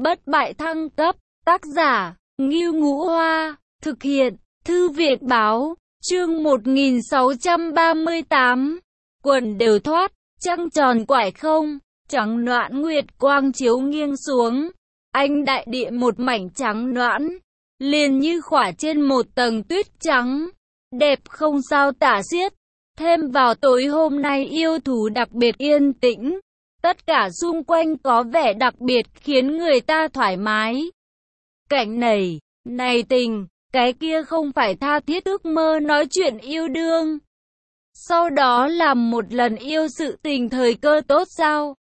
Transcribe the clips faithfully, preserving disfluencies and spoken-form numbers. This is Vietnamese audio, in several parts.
Bất bại thăng cấp, tác giả, Ngưu Ngũ Hoa, thực hiện, Thư viện báo, chương một nghìn sáu trăm ba mươi tám, quần đều thoát, trăng tròn quải không, trắng noãn nguyệt quang chiếu nghiêng xuống, anh đại địa một mảnh trắng noãn, liền như khỏa trên một tầng tuyết trắng, đẹp không sao tả xiết. Thêm vào tối hôm nay yêu thú đặc biệt yên tĩnh, tất cả xung quanh có vẻ đặc biệt khiến người ta thoải mái. Cảnh này, này tình, cái kia không phải tha thiết ước mơ nói chuyện yêu đương. Sau đó làm một lần yêu sự tình thời cơ tốt sao?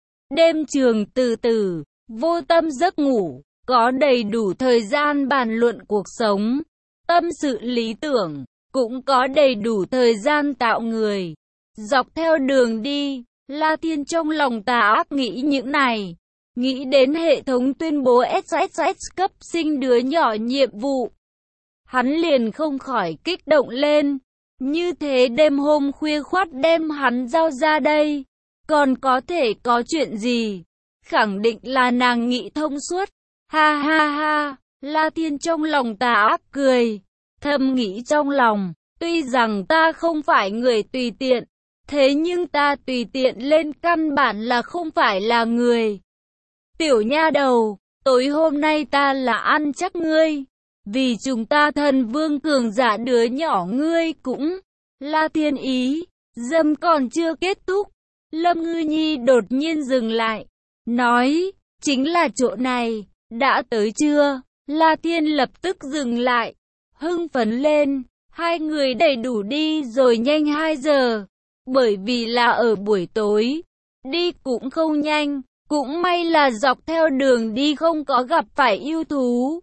Đêm trường từ từ, vô tâm giấc ngủ, có đầy đủ thời gian bàn luận cuộc sống, tâm sự lý tưởng, cũng có đầy đủ thời gian tạo người. Dọc theo đường đi, La Thiên trong lòng tà ác nghĩ những này, nghĩ đến hệ thống tuyên bố ét ét ét cấp sinh đứa nhỏ nhiệm vụ. Hắn liền không khỏi kích động lên, như thế đêm hôm khuya khoắt đem hắn giao ra đây, còn có thể có chuyện gì? Khẳng định là nàng nghĩ thông suốt. Ha ha ha, La Thiên trong lòng tà ác cười, thầm nghĩ trong lòng, tuy rằng ta không phải người tùy tiện, thế nhưng ta tùy tiện lên căn bản là không phải là người. Tiểu nha đầu, tối hôm nay ta là ăn chắc ngươi, vì chúng ta thần vương cường giả đứa nhỏ ngươi cũng. La Thiên ý, dâm còn chưa kết thúc, Lâm Ngư Nhi đột nhiên dừng lại, nói, chính là chỗ này, đã tới chưa? La Thiên lập tức dừng lại, hưng phấn lên, hai người đầy đủ đi rồi nhanh hai giờ, bởi vì là ở buổi tối, đi cũng không nhanh, cũng may là dọc theo đường đi không có gặp phải yêu thú.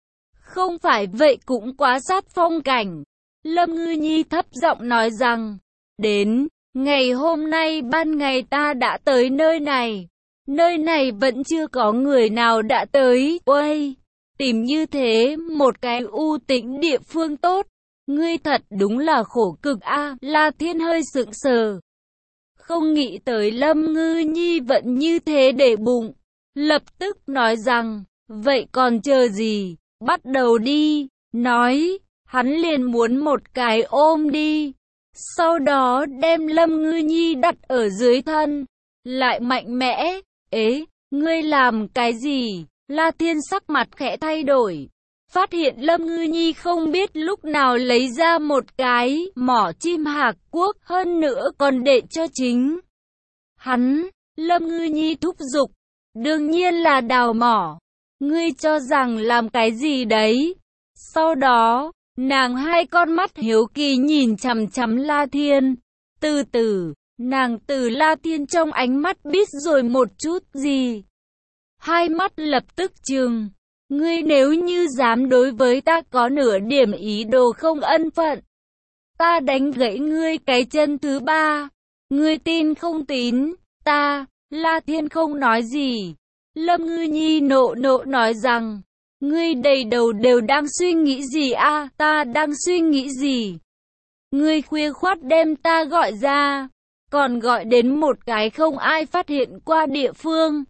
Không phải vậy cũng quá sát phong cảnh. Lâm Ngư Nhi thấp giọng nói rằng, đến, ngày hôm nay ban ngày ta đã tới nơi này, nơi này vẫn chưa có người nào đã tới. Ôi, tìm như thế một cái u tĩnh địa phương tốt, ngươi thật đúng là khổ cực a. À, La Thiên hơi sững sờ, không nghĩ tới Lâm Ngư Nhi vẫn như thế để bụng, lập tức nói rằng, vậy còn chờ gì, bắt đầu đi. Nói, hắn liền muốn một cái ôm đi, sau đó đem Lâm Ngư Nhi đặt ở dưới thân, lại mạnh mẽ. Ế, ngươi làm cái gì? La Thiên sắc mặt khẽ thay đổi, phát hiện Lâm Ngư Nhi không biết lúc nào lấy ra một cái mỏ chim hạc quốc, hơn nữa còn để cho chính hắn. Lâm Ngư Nhi thúc giục, đương nhiên là đào mỏ, ngươi cho rằng làm cái gì đấy? Sau đó, nàng hai con mắt hiếu kỳ nhìn chằm chằm La Thiên, từ từ, nàng từ La Thiên trong ánh mắt biết rồi một chút gì. Hai mắt lập tức trừng, ngươi nếu như dám đối với ta có nửa điểm ý đồ không ân phận, ta đánh gãy ngươi cái chân thứ ba. Ngươi tin không tín, ta. La Thiên không nói gì. Lâm Ngư Nhi nộ nộ nói rằng, ngươi đầy đầu đều đang suy nghĩ gì a? À, ta đang suy nghĩ gì? Ngươi khuya khoắt đem ta gọi ra, còn gọi đến một cái không ai phát hiện qua địa phương.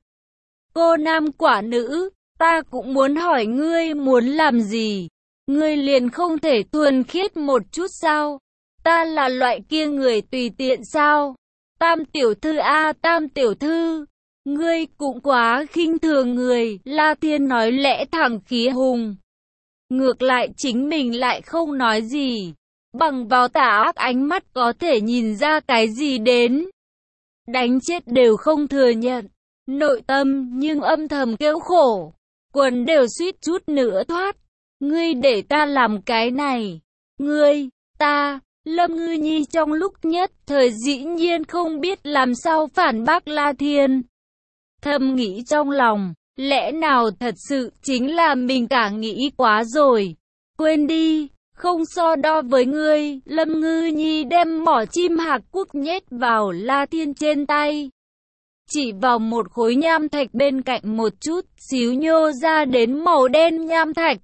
Cô nam quả nữ, ta cũng muốn hỏi ngươi muốn làm gì? Ngươi liền không thể thuần khiết một chút sao? Ta là loại kia người tùy tiện sao? Tam tiểu thư a, à, Tam tiểu thư, ngươi cũng quá khinh thường người. La Thiên nói lẽ thẳng khí hùng, ngược lại chính mình lại không nói gì, bằng vào tà ác ánh mắt có thể nhìn ra cái gì đến. Đánh chết đều không thừa nhận, nội tâm nhưng âm thầm kêu khổ, quần đều suýt chút nữa thoát. Ngươi để ta làm cái này, ngươi, ta. Lâm Ngư Nhi trong lúc nhất thời dĩ nhiên không biết làm sao phản bác La Thiên. Thầm nghĩ trong lòng, lẽ nào thật sự chính là mình cả nghĩ quá rồi. Quên đi, không so đo với ngươi. Lâm Ngư Nhi đem mỏ chim hạc quốc nhét vào La Thiên trên tay, chỉ vào một khối nham thạch bên cạnh một chút xíu nhô ra đến màu đen nham thạch,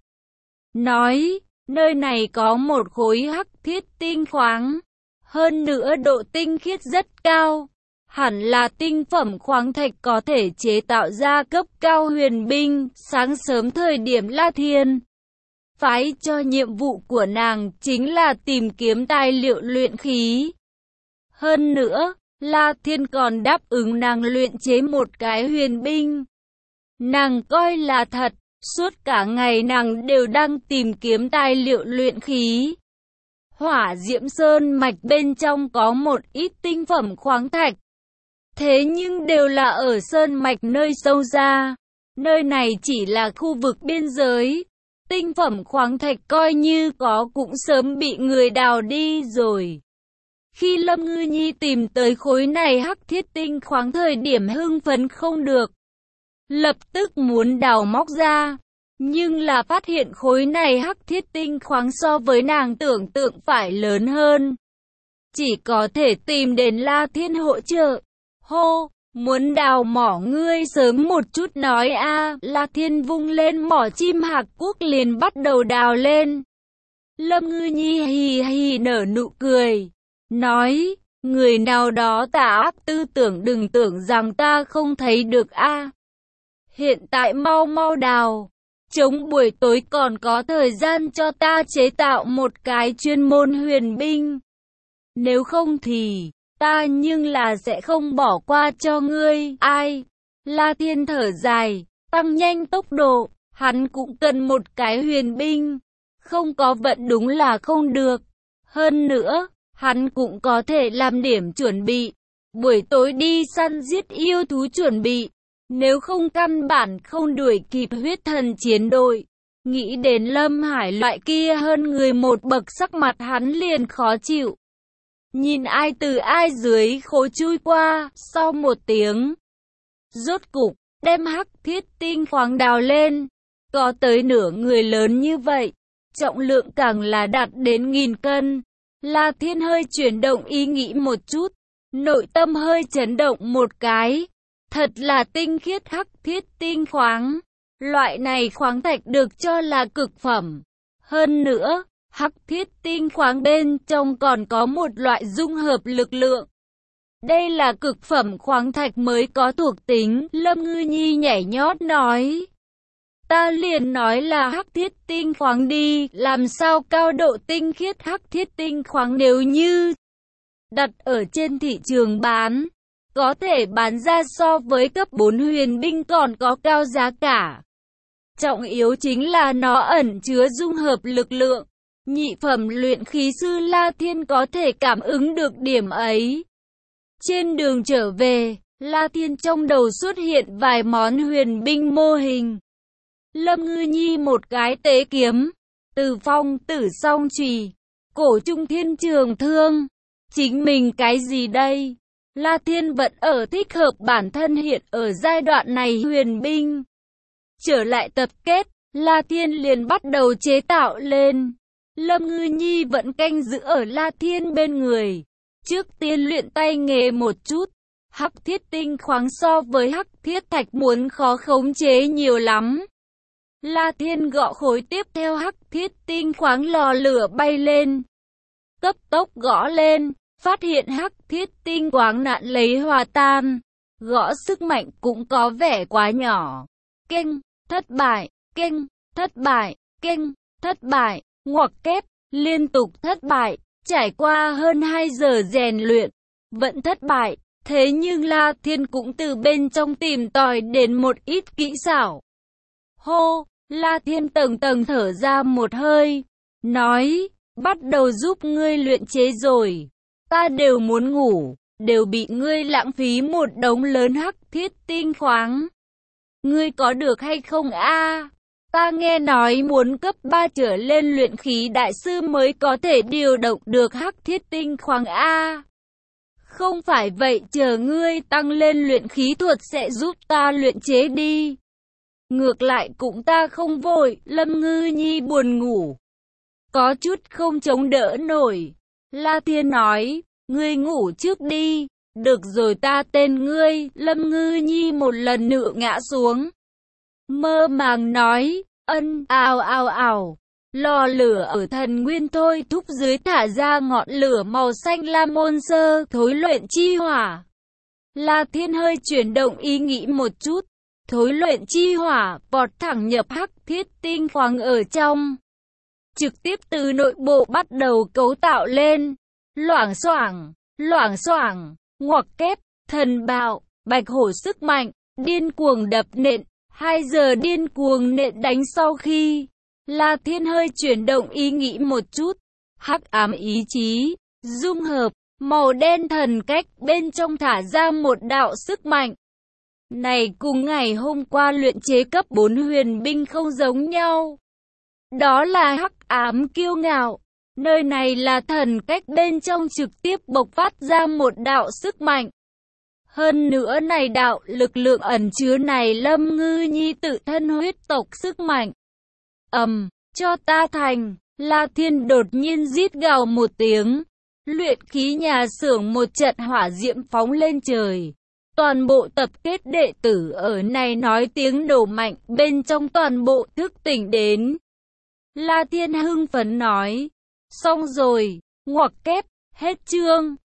nói, nơi này có một khối hắc thiết tinh khoáng, hơn nữa độ tinh khiết rất cao. hẳn là tinh phẩm khoáng thạch có thể chế tạo ra cấp cao huyền binh. Sáng sớm thời điểm La Thiên phái cho nhiệm vụ của nàng chính là tìm kiếm tài liệu luyện khí. Hơn nữa, La Thiên còn đáp ứng nàng luyện chế một cái huyền binh. Nàng coi là thật, suốt cả ngày nàng đều đang tìm kiếm tài liệu luyện khí. Hỏa Diễm Sơn mạch bên trong có một ít tinh phẩm khoáng thạch. Thế nhưng đều là ở sơn mạch nơi sâu ra. Nơi này chỉ là khu vực biên giới. Tinh phẩm khoáng thạch coi như có cũng sớm bị người đào đi rồi. Khi Lâm Ngư Nhi tìm tới khối này hắc thiết tinh khoáng thời điểm hưng phấn không được. Lập tức muốn đào móc ra. Nhưng là phát hiện khối này hắc thiết tinh khoáng so với nàng tưởng tượng phải lớn hơn. Chỉ có thể tìm đến La Thiên hỗ trợ. Hô, muốn đào mỏ ngươi sớm một chút nói a. La Thiên vung lên mỏ chim hạc quốc liền bắt đầu đào lên. Lâm Ngư Nhi hì hì nở nụ cười. Nói, người nào đó tà ác tư tưởng đừng tưởng rằng ta không thấy được a. Hiện tại mau mau đào. Chống buổi tối còn có thời gian cho ta chế tạo một cái chuyên môn huyền binh. Nếu không thì, ta nhưng là sẽ không bỏ qua cho ngươi. Ai? La Thiên thở dài, tăng nhanh tốc độ, hắn cũng cần một cái huyền binh. Không có vận đúng là không được. Hơn nữa, hắn cũng có thể làm điểm chuẩn bị. Buổi tối đi săn giết yêu thú chuẩn bị. Nếu không căn bản không đuổi kịp huyết thần chiến đội. Nghĩ đến Lâm Hải loại kia hơn người một bậc sắc mặt hắn liền khó chịu. Nhìn ai từ ai dưới khối chui qua, sau một tiếng. Rốt cục, đem hắc thiết tinh khoáng đào lên. Có tới nửa người lớn như vậy. Trọng lượng càng là đạt đến nghìn cân. La Thiên hơi chuyển động ý nghĩ một chút. Nội tâm hơi chấn động một cái. Thật là tinh khiết hắc thiết tinh khoáng. Loại này khoáng thạch được cho là cực phẩm. Hơn nữa, hắc thiết tinh khoáng bên trong còn có một loại dung hợp lực lượng. Đây là cực phẩm khoáng thạch mới có thuộc tính. Lâm Ngư Nhi nhảy nhót nói. Ta liền nói là hắc thiết tinh khoáng đi. Làm sao cao độ tinh khiết hắc thiết tinh khoáng nếu như đặt ở trên thị trường bán. Có thể bán ra so với cấp bốn huyền binh còn có cao giá cả. Trọng yếu chính là nó ẩn chứa dung hợp lực lượng. Nhị phẩm luyện khí sư La Thiên có thể cảm ứng được điểm ấy. Trên đường trở về, La Thiên trong đầu xuất hiện vài món huyền binh mô hình. Lâm Ngư Nhi một cái tế kiếm, Từ Phong tử song chùy, Cổ Trung Thiên trường thương. Chính mình cái gì đây? La Thiên vẫn ở thích hợp bản thân hiện ở giai đoạn này huyền binh. Trở lại tập kết, La Thiên liền bắt đầu chế tạo lên. Lâm Ngư Nhi vẫn canh giữ ở La Thiên bên người. Trước tiên luyện tay nghề một chút. Hắc thiết tinh khoáng so với hắc thiết thạch muốn khó khống chế nhiều lắm. La Thiên gõ khối tiếp theo hắc thiết tinh khoáng lò lửa bay lên. Cấp tốc gõ lên. Phát hiện hắc thiết tinh khoáng nạn lấy hòa tan. Gõ sức mạnh cũng có vẻ quá nhỏ. Kênh, thất bại, kênh, thất bại, kênh, thất bại, ngoặc kép, liên tục thất bại. Trải qua hơn hai giờ rèn luyện, vẫn thất bại. Thế nhưng La Thiên cũng từ bên trong tìm tòi đến một ít kỹ xảo. Hô, La Thiên tầng tầng thở ra một hơi. Nói, bắt đầu giúp ngươi luyện chế rồi. Ta đều muốn ngủ, đều bị ngươi lãng phí một đống lớn hắc thiết tinh khoáng. Ngươi có được hay không a? Ta nghe nói muốn cấp ba trở lên luyện khí đại sư mới có thể điều động được hắc thiết tinh khoáng a. Không phải vậy, chờ ngươi tăng lên luyện khí thuật sẽ giúp ta luyện chế đi. Ngược lại cũng ta không vội. Lâm Ngư Nhi buồn ngủ, có chút không chống đỡ nổi. La Thiên nói, ngươi ngủ trước đi, được rồi ta tên ngươi. Lâm Ngư Nhi một lần nữa ngã xuống. Mơ màng nói, ân, ào ào ào. Lò lửa ở thần nguyên thôi thúc dưới thả ra ngọn lửa màu xanh lam môn sơ, thối luyện chi hỏa. La Thiên hơi chuyển động ý nghĩ một chút, thối luyện chi hỏa, vọt thẳng nhập hắc thiết tinh khoáng ở trong. Trực tiếp từ nội bộ bắt đầu cấu tạo lên. Loảng xoảng, loảng xoảng, ngoặc kép, thần bạo, bạch hổ sức mạnh, điên cuồng đập nện. Hai giờ điên cuồng nện đánh sau khi La Thiên hơi chuyển động ý nghĩ một chút, hắc ám ý chí, dung hợp, màu đen thần cách bên trong thả ra một đạo sức mạnh. Này cùng ngày hôm qua luyện chế cấp bốn huyền binh không giống nhau. Đó là hắc ám kiêu ngạo. Nơi này là thần cách bên trong trực tiếp bộc phát ra một đạo sức mạnh. Hơn nữa này đạo lực lượng ẩn chứa này Lâm Ngư Nhi tự thân huyết tộc sức mạnh. Ầm, um, cho ta thành, La Thiên đột nhiên rít gào một tiếng. Luyện khí nhà xưởng một trận hỏa diễm phóng lên trời. Toàn bộ tập kết đệ tử ở này nói tiếng đổ mạnh bên trong toàn bộ thức tỉnh đến. La Thiên hưng phấn nói. Xong rồi, ngoặc kép, hết chương.